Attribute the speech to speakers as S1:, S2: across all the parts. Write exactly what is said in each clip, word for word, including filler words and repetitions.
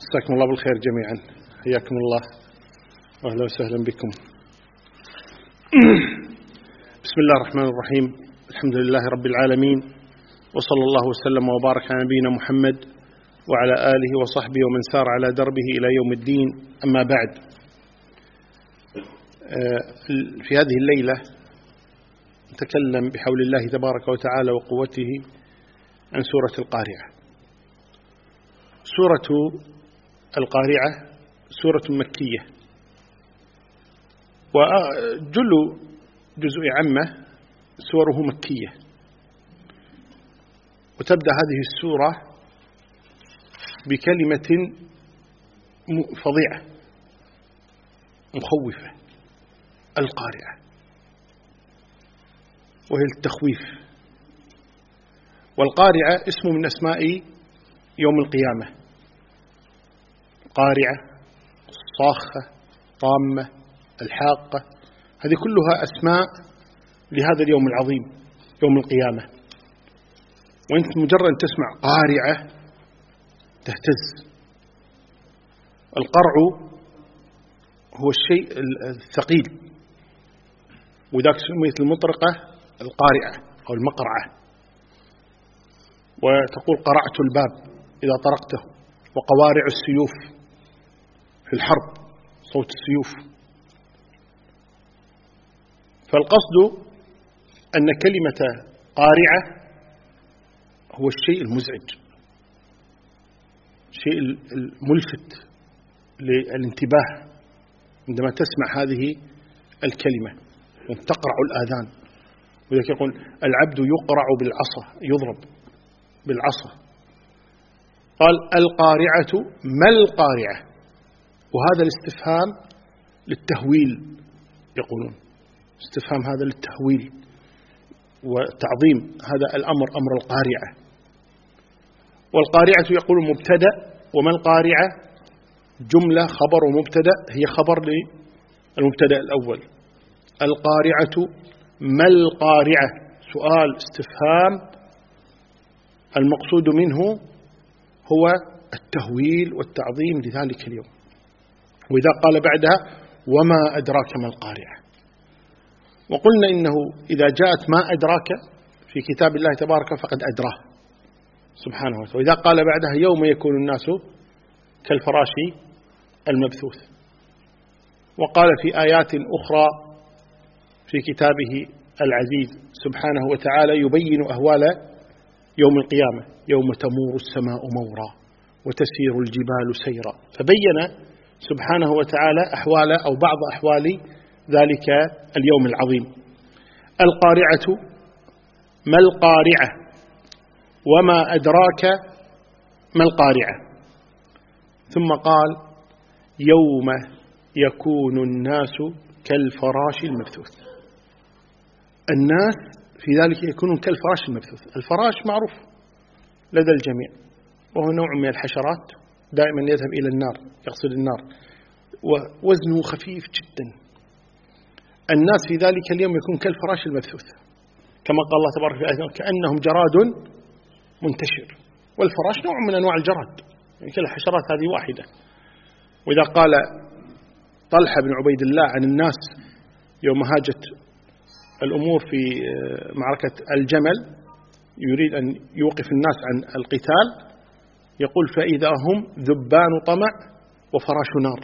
S1: مساكم الله بالخير جميعا، حياكم الله وأهلا وسهلا بكم. بسم الله الرحمن الرحيم، الحمد لله رب العالمين، وصلى الله وسلم وبارك على نبينا محمد وعلى آله وصحبه ومن سار على دربه إلى يوم الدين. أما بعد، في هذه الليلة نتكلم بحول الله تبارك وتعالى وقوته عن سورة القارعة. سورة القارعة سورة مكية، وجل جزء عامة سوره مكية، وتبدأ هذه السورة بكلمة فظيعة مخوفة، القارعة، وهي التخويف. والقارعة اسم من أسماء يوم القيامة، قارعة، الصاخة، طامة، الحاقة، هذه كلها أسماء لهذا اليوم العظيم يوم القيامة. وأنت مجرد تسمع قارعة تهتز. القرع هو الشيء الثقيل، وذاك سميت المطرقة القارعة أو المقرعة. وتقول قرعت الباب إذا طرقته، وقوارع السيوف في الحرب، صوت السيوف. فالقصد أن كلمة قارعة هو الشيء المزعج، الشيء الملفت للانتباه عندما تسمع هذه الكلمة، تقرع الآذان. وذلك يقول العبد يقرع بالعصا، يضرب بالعصا. قال القارعة ما القارعة، وهذا الاستفهام للتهويل، يقولون استفهام هذا للتهويل وتعظيم هذا الأمر، أمر القارعة. والقارعة يقول مبتدأ، وما القارعة جملة خبر ومبتدأ، هي خبر للمبتدأ الأول. القارعة ما القارعة، سؤال استفهام، المقصود منه هو التهويل والتعظيم لذلك اليوم. وإذا قال بعدها وما أدراك ما القارعة، وقلنا إنه إذا جاءت ما أدراك في كتاب الله تبارك فقد أدراه سبحانه وتعالى. وإذا قال بعدها يوم يكون الناس كالفراش المبثوث. وقال في آيات أخرى في كتابه العزيز سبحانه وتعالى يبين أهوال يوم القيامة، يوم تمور السماء مورا وتسير الجبال سيرا. فبين سبحانه وتعالى أحوال أو بعض أحوال ذلك اليوم العظيم. القارعة ما القارعة، وما أدراك ما القارعة. ثم قال يوم يكون الناس كالفراش المبثوث. الناس في ذلك يكونون كالفراش المبثوث. الفراش معروف لدى الجميع، وهو نوع من الحشرات دائما يذهب إلى النار، يقصد النار، ووزنه خفيف جدا. الناس في ذلك اليوم يكون كالفراش المبثوث، كما قال الله تبارك وتعالى كأنهم جراد منتشر. والفراش نوع من أنواع الجراد، يعني كل الحشرات هذه واحدة. وإذا قال طلحة بن عبيد الله عن الناس يوم هاجت الأمور في معركة الجمل، يريد أن يوقف الناس عن القتال، يقول فإذا هم ذبان طمع وفراش نار.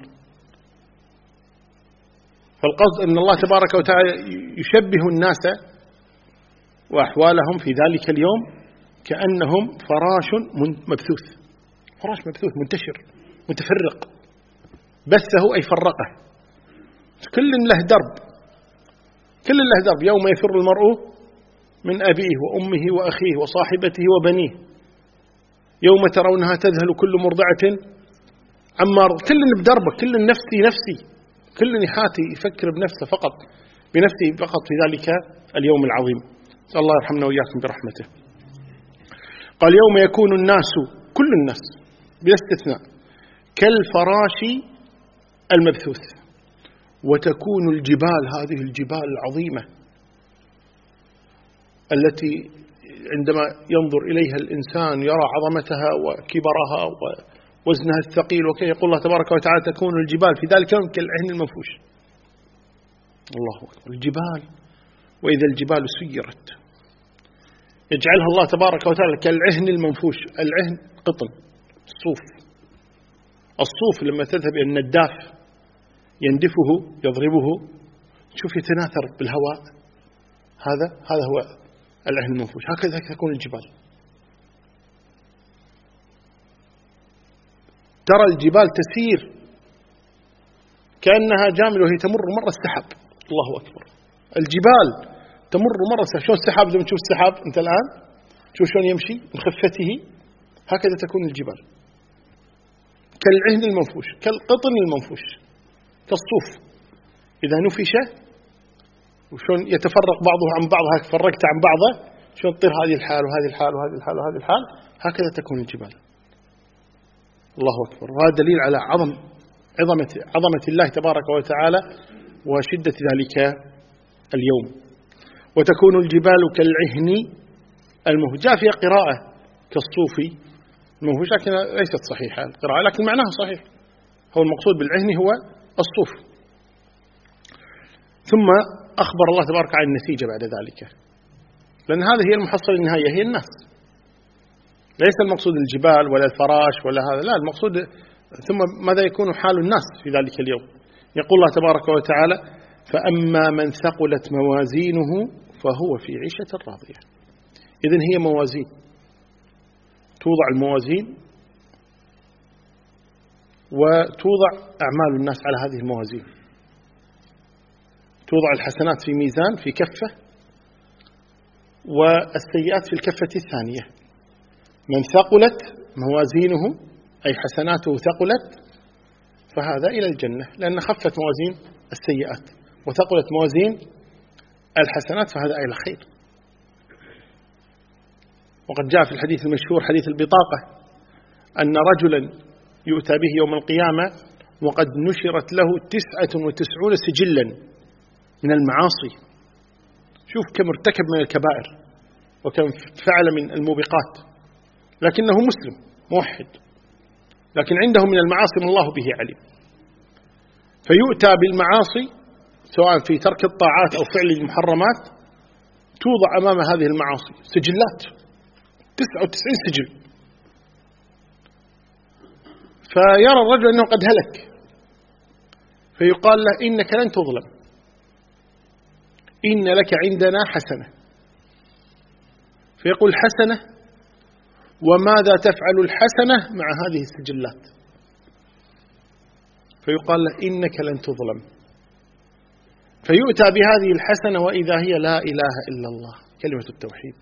S1: فالقصد أن الله تبارك وتعالى يشبه الناس وأحوالهم في ذلك اليوم كأنهم فراش مبثوث، فراش مبثوث منتشر متفرق، بثه أي فرقه، كل له درب، كل له درب. يوم يفر المرء من أبيه وأمه وأخيه وصاحبته وبنيه، يوم ترونها تذهل كل مرضعة عما أرضعت. كل بدربه، كل نفسي نفسي، كل نحاتي يفكر بنفسه فقط، بنفسه فقط في ذلك اليوم العظيم. نسأل الله يرحمنا وإياكم برحمته. قال يوم يكون الناس، كل الناس بلا استثناء، كالفراش المبثوث، وتكون الجبال، هذه الجبال العظيمة التي عندما ينظر إليها الإنسان يرى عظمتها وكبرها وزنها الثقيل وكي يقول الله تبارك وتعالى تكون الجبال في ذلك اليوم كالعهن المنفوش. الله أكبر. الجبال وإذا الجبال سيرت يجعلها الله تبارك وتعالى كالعهن المنفوش. العهن قطن الصوف. الصوف لما تذهب إلى النداف يندفه يضربه شوف يتناثر بالهواء. هذا هذا هو العهن المنفوش. هكذا تكون الجبال. ترى الجبال تسير كأنها جامل وهي تمر مر السحاب. الله أكبر. الجبال تمر مر السحاب. شلون السحاب لما تشوف السحاب أنت الآن شوف شلون يمشي من خفته. هكذا تكون الجبال كالعهن المنفوش كالقطن المنفوش كالصوف إذا نفش وشون يتفرق بعضه عن بعض. هكذا فرقت عن بعضه شلون تطير هذه الحال وهذه الحال وهذه الحال وهذه الحال. هكذا تكون الجبال. الله أكبر. وهذا دليل على عظم عظمة عظمة الله تبارك وتعالى وشدة ذلك اليوم. وتكون الجبال كالعهن المنفوش. جاء فيها قراءة كالصوف المنفوش لكن ليست صحيحة القراءة لكن معناها صحيح. هو المقصود بالعهن هو الصوف. ثم أخبر الله تبارك عن النتيجة بعد ذلك لأن هذه هي المحصلة النهائية هي الناس. ليس المقصود الجبال ولا الفراش ولا هذا لا المقصود ثم ماذا يكون حال الناس في ذلك اليوم. يقول الله تبارك وتعالى فأما من ثقلت موازينه فهو في عيشة راضية. إذن هي موازين توضع الموازين وتوضع أعمال الناس على هذه الموازين. توضع الحسنات في ميزان في كفة والسيئات في الكفة الثانية. من ثقلت موازينه أي حسناته ثقلت فهذا إلى الجنة لأن خفت موازين السيئات وثقلت موازين الحسنات فهذا إلى خير. وقد جاء في الحديث المشهور حديث البطاقة أن رجلا يؤتى به يوم القيامة وقد نشرت له تسعة وتسعون سجلا من المعاصي. شوف كم ارتكب من الكبائر وكم فعل من الموبقات لكنه مسلم موحد لكن عنده من المعاصي ما الله به عليم. فيؤتى بالمعاصي سواء في ترك الطاعات أو فعل المحرمات توضع أمام هذه المعاصي سجلات تسعة وتسعين سجل. فيرى الرجل أنه قد هلك فيقال له إنك لن تظلم إن لك عندنا حسنة. فيقول حسنة وماذا تفعل الحسنة مع هذه السجلات. فيقال له إنك لن تظلم. فيؤتى بهذه الحسنة وإذا هي لا إله إلا الله كلمة التوحيد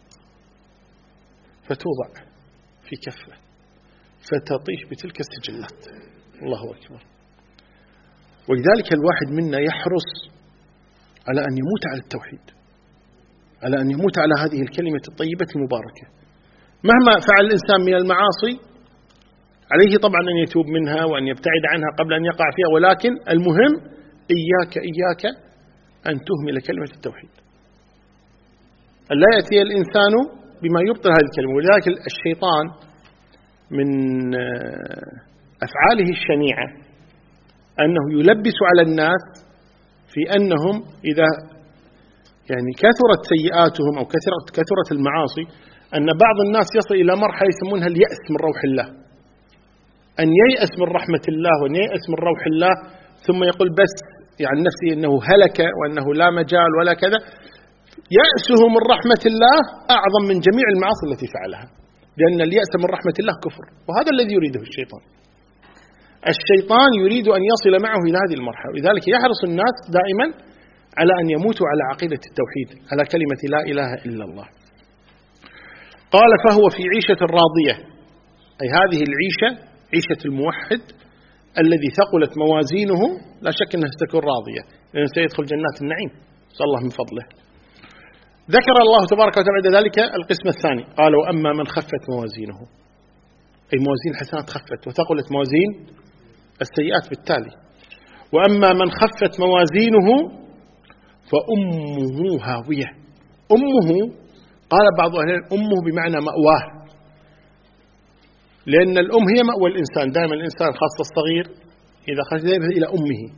S1: فتوضع في كفة فتطيش بتلك السجلات. الله أكبر. ولذلك الواحد منا يحرص على أن يموت على التوحيد على أن يموت على هذه الكلمة الطيبة المباركة. مهما فعل الإنسان من المعاصي عليه طبعا أن يتوب منها وأن يبتعد عنها قبل أن يقع فيها ولكن المهم إياك إياك أن تهمل كلمة التوحيد أن لا يأتي الإنسان بما يبطل هذه الكلمة. ولذلك الشيطان من أفعاله الشنيعة أنه يلبس على الناس في أنهم إذا يعني كثرت سيئاتهم أو كثرت كثرت المعاصي أن بعض الناس يصل إلى مرحلة يسمونها اليأس من روح الله. أن ييأس من رحمة الله وأن ييأس من روح الله ثم يقول بس يعني نفسي أنه هلك وأنه لا مجال ولا كذا. يأسه من رحمة الله أعظم من جميع المعاصي التي فعلها لأن اليأس من رحمة الله كفر. وهذا الذي يريده الشيطان. الشيطان يريد أن يصل معه إلى هذه المرحلة. لذلك يحرص الناس دائما على أن يموتوا على عقيدة التوحيد على كلمة لا إله إلا الله. قال فهو في عيشة راضية أي هذه العيشة عيشة الموحد الذي ثقلت موازينه لا شك أنها ستكون راضية لأنه سيدخل جنات النعيم صلى الله من فضله. ذكر الله تبارك وتعالى بعد ذلك القسم الثاني قال وأما من خفت موازينه أي موازين الحسنات خفت وثقلت موازين السيئات بالتالي. وأما من خفت موازينه فأمه هاوية. أمه قال بعض أهل العلم أمه بمعنى مأواه لأن الأم هي مأوى الإنسان، دائما الإنسان خاصة الصغير إذا خرج يذهب إلى أمه،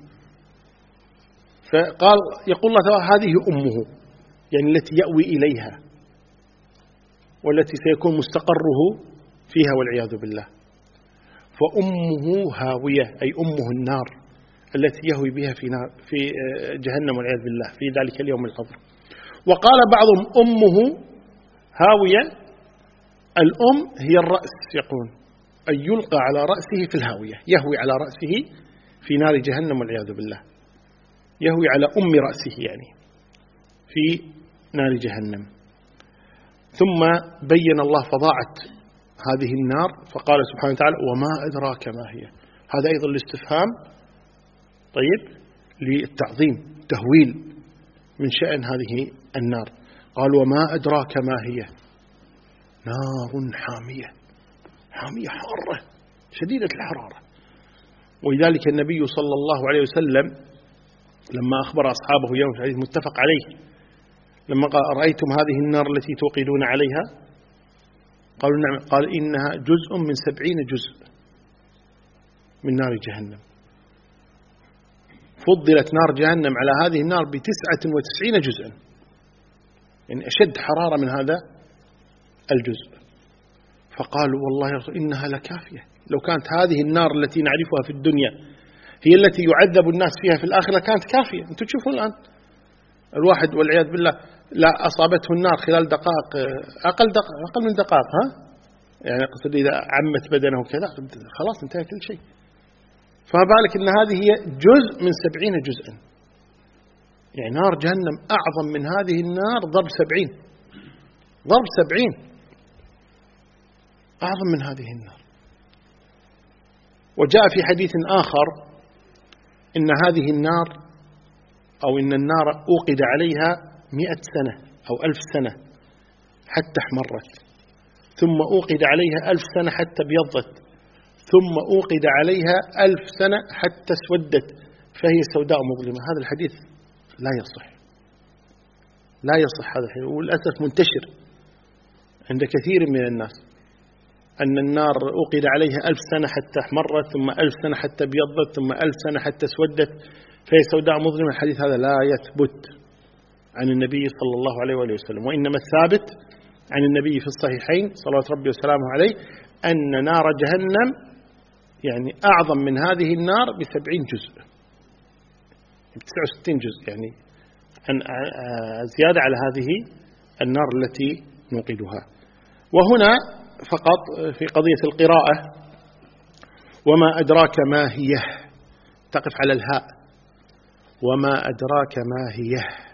S1: فقال يقول الله تعالى هذه أمه، يعني التي يأوي إليها والتي سيكون مستقره فيها والعياذ بالله. فأمه هاوية، أي أمه النار التي يهوي بها في نار في جهنم والعياذ بالله في ذلك اليوم الحظر. وقال بعضهم أمه هاوية، الأم هي الرأس، يقول أن يلقى على رأسه في الهاوية، يهوي على رأسه في نار جهنم والعياذ بالله، يهوي على أم رأسه يعني في نار جهنم. ثم بين الله فظاعة هذه النار فقال سبحانه وتعالى وما أدراك ما هي. هذا أيضا الاستفهام طيب للتعظيم، تهويل من شأن هذه النار. قال وما أدراك ما هي، نار حامية، حامية حارة شديدة الحرارة. ولذلك النبي صلى الله عليه وسلم لما أخبر أصحابه يوم الحديث متفق عليه، لما قال أرأيتم هذه النار التي توقدون عليها؟ قالوا نعم. قال إنها جزء من سبعين جزء من نار جهنم. فضلت نار جهنم على هذه النار بتسعة وتسعين جزءا، يعني أشد حرارة من هذا الجزء. فقالوا والله يا رسول إنها لكافية، لو كانت هذه النار التي نعرفها في الدنيا هي التي يعذب الناس فيها في الآخرة كانت كافية. أنتم تشوفون الآن الواحد والعياذ بالله لا أصابته النار خلال دقائق، أقل دق... أقل من دقائق، ها يعني أقصد إذا عمت بدنه كذا خلاص انتهى كل شيء. فما بالك إن هذه هي جزء من سبعين جزءا، يعني نار جهنم أعظم من هذه النار ضرب سبعين، ضرب سبعين أعظم من هذه النار. وجاء في حديث آخر إن هذه النار أو إن النار أوقد عليها مئة سنة أو ألف سنة حتى احمرت، ثم أوقد عليها ألف سنة حتى ابيضت، ثم أوقد عليها ألف سنة حتى اسودت فهي سوداء مظلمة. هذا الحديث لا يصح، لا يصح هذا الحديث، وللأسف منتشر عند كثير من الناس أن النار أوقد عليها ألف سنة حتى احمرت، ثم ألف سنة حتى ابيضت، ثم ألف سنة حتى اسودت فهي سوداء مظلمة. الحديث هذا لا يثبت عن النبي صلى الله عليه وآله وسلم، وإنما الثابت عن النبي في الصحيحين صلوات ربي وسلامه عليه أن نار جهنم يعني أعظم من هذه النار بسبعين جزء، بتسعة وستين جزء، يعني زيادة على هذه النار التي نوقدها. وهنا فقط في قضية القراءة وما أدراك ما هي، تقف على الهاء، وما أدراك ما هي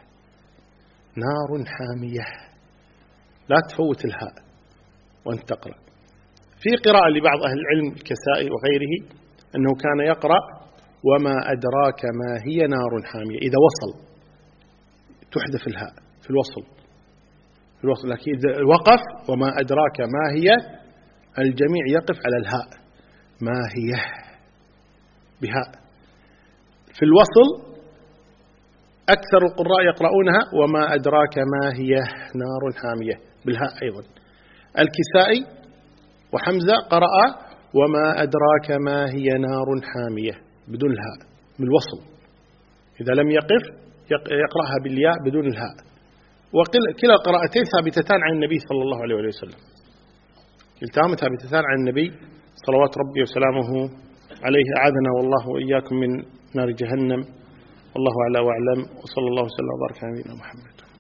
S1: نار حامية، لا تفوت الهاء وأنت تقرأ. في قراءة لبعض أهل العلم الكسائي وغيره أنه كان يقرأ وما أدراك ما هي نار حامية، إذا وصل تحذف الهاء في الوصل في الوصل لكن إذا وقف وما أدراك ما هي الجميع يقف على الهاء، ما هي بهاء. في الوصل أكثر القراء يقرؤونها وما أدراك ما هي نار حامية بالهاء أيضا. الكسائي وحمزة قرأ وما أدراك ما هي نار حامية بدون الهاء بالوصل، إذا لم يقف يقرأها بالياء بدون الهاء. وكلا القراءتين ثابتتان عن النبي صلى الله عليه وسلم، كلتاهما ثابتتان عن النبي صلوات ربي وسلامه عليه، أعاذنا والله وإياكم من نار جهنم. والله أعلى وأعلم، وصلى الله وسلم وبارك على نبينا محمد.